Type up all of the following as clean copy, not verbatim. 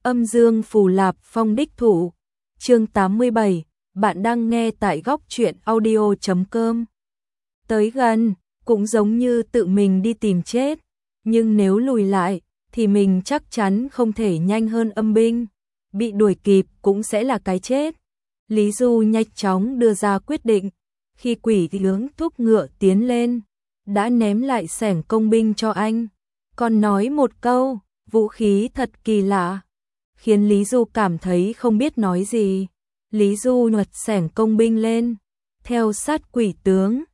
Âm dương phù lạp phong đích thủ. Chương 87, bạn đang nghe tại góc truyện audio.com. Tới gần, cũng giống như tự mình đi tìm chết, nhưng nếu lùi lại, thì mình chắc chắn không thể nhanh hơn âm binh. Bị đuổi kịp cũng sẽ là cái chết. Lý Du nhanh chóng đưa ra quyết định, khi quỷ tướng thúc ngựa tiến lên, đã ném lại xẻng công binh cho anh. Còn nói một câu, vũ khí thật kỳ lạ, khiến Lý Du cảm thấy không biết nói gì. Lý Du nhặt xẻng công binh lên, theo sát quỷ tướng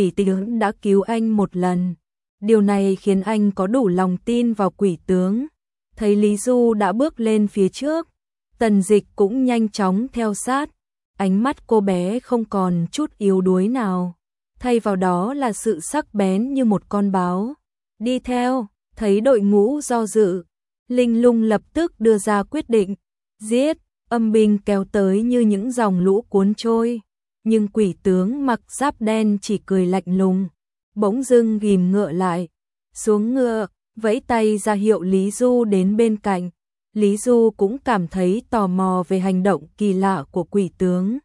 đã cứu anh một lần. Điều này khiến anh có đủ lòng tin vào quỷ tướng. Thấy Lý Du đã bước lên phía trước, Tần Dịch cũng nhanh chóng theo sát. Ánh mắt cô bé không còn chút yếu đuối nào, thay vào đó là sự sắc bén như một con báo. Đi theo, thấy đội ngũ do dự, Linh Lung lập tức đưa ra quyết định, giết. Âm binh kéo tới như những dòng lũ cuốn trôi, nhưng quỷ tướng mặc giáp đen chỉ cười lạnh lùng, bỗng dưng ghìm ngựa lại, xuống ngựa, vẫy tay ra hiệu Lý Du đến bên cạnh. Lý Du cũng cảm thấy tò mò về hành động kỳ lạ của quỷ tướng,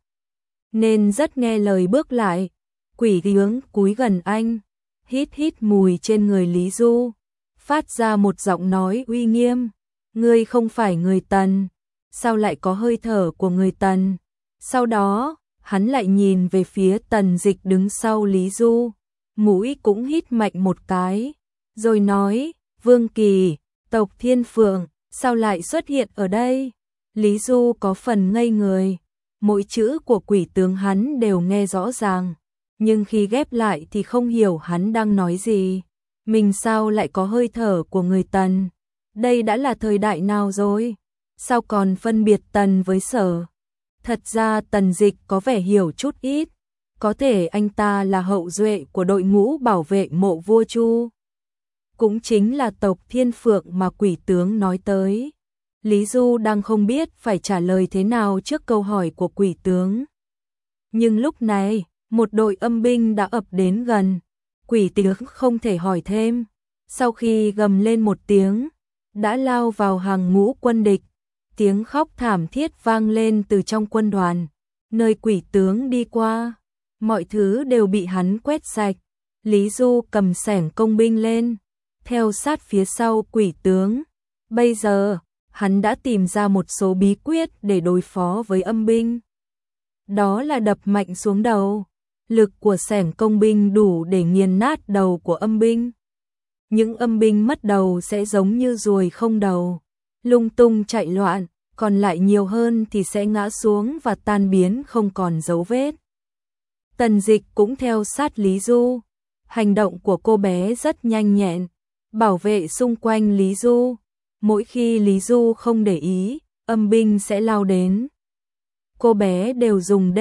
nên rất nghe lời bước lại. Quỷ tướng cúi gần anh, hít hít mùi trên người Lý Du, phát ra một giọng nói uy nghiêm, ngươi không phải người Tần, sao lại có hơi thở của người Tần? Sau đó, hắn lại nhìn về phía Tần Dịch đứng sau Lý Du, mũi cũng hít mạnh một cái, rồi nói, Vương Kỳ, tộc Thiên Phượng, sao lại xuất hiện ở đây? Lý Du có phần ngây người, mỗi chữ của quỷ tướng hắn đều nghe rõ ràng, nhưng khi ghép lại thì không hiểu hắn đang nói gì. Mình sao lại có hơi thở của người Tần? Đây đã là thời đại nào rồi? Sao còn phân biệt Tần với Sở? Thật ra Tần Dịch có vẻ hiểu chút ít, có thể anh ta là hậu duệ của đội ngũ bảo vệ mộ vua Chu, cũng chính là tộc Thiên Phượng mà quỷ tướng nói tới. Lý Du đang không biết phải trả lời thế nào trước câu hỏi của quỷ tướng. Nhưng lúc này, một đội âm binh đã ập đến gần, quỷ tướng không thể hỏi thêm, sau khi gầm lên một tiếng, đã lao vào hàng ngũ quân địch. Tiếng khóc thảm thiết vang lên từ trong quân đoàn, nơi quỷ tướng đi qua, mọi thứ đều bị hắn quét sạch. Lý Du cầm xẻng công binh lên, theo sát phía sau quỷ tướng. Bây giờ, hắn đã tìm ra một số bí quyết để đối phó với âm binh. Đó là đập mạnh xuống đầu, lực của xẻng công binh đủ để nghiền nát đầu của âm binh. Những âm binh mất đầu sẽ giống như ruồi không đầu, lung tung chạy loạn, còn lại nhiều hơn thì sẽ ngã xuống và tan biến không còn dấu vết. Tần Dịch cũng theo sát Lý Du, hành động của cô bé rất nhanh nhẹn, bảo vệ xung quanh Lý Du. Mỗi khi Lý Du không để ý, âm binh sẽ lao đến. Cô bé đều dùng D,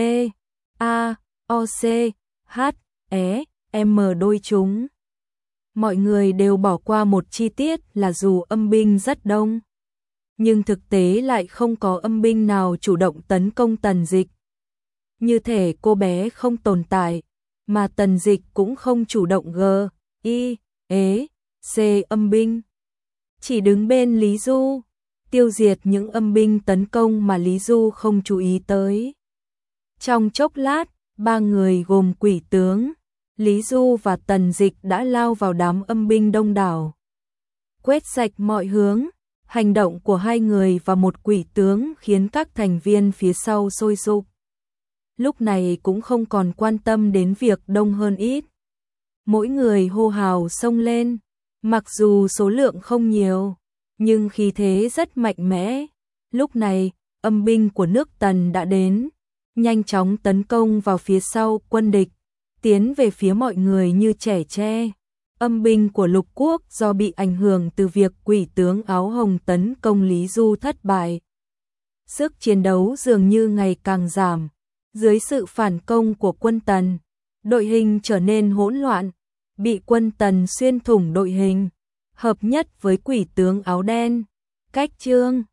A, O, C, H, E, M đôi chúng. Mọi người đều bỏ qua một chi tiết là dù âm binh rất đông, nhưng thực tế lại không có âm binh nào chủ động tấn công Tần Dịch. Như thể cô bé không tồn tại, mà Tần Dịch cũng không chủ động G, I, E, C âm binh. Chỉ đứng bên Lý Du, tiêu diệt những âm binh tấn công mà Lý Du không chú ý tới. Trong chốc lát, ba người gồm quỷ tướng, Lý Du và Tần Dịch đã lao vào đám âm binh đông đảo, quét sạch mọi hướng. Hành động của hai người và một quỷ tướng khiến các thành viên phía sau sôi sục. Lúc này cũng không còn quan tâm đến việc đông hơn ít. Mỗi người hô hào xông lên, mặc dù số lượng không nhiều, nhưng khí thế rất mạnh mẽ. Lúc này, âm binh của nước Tần đã đến, nhanh chóng tấn công vào phía sau quân địch, tiến về phía mọi người như trẻ tre. Âm binh của Lục Quốc do bị ảnh hưởng từ việc quỷ tướng áo hồng tấn công Lý Du thất bại, sức chiến đấu dường như ngày càng giảm. Dưới sự phản công của quân Tần, đội hình trở nên hỗn loạn, bị quân Tần xuyên thủng đội hình, hợp nhất với quỷ tướng áo đen. Cách chương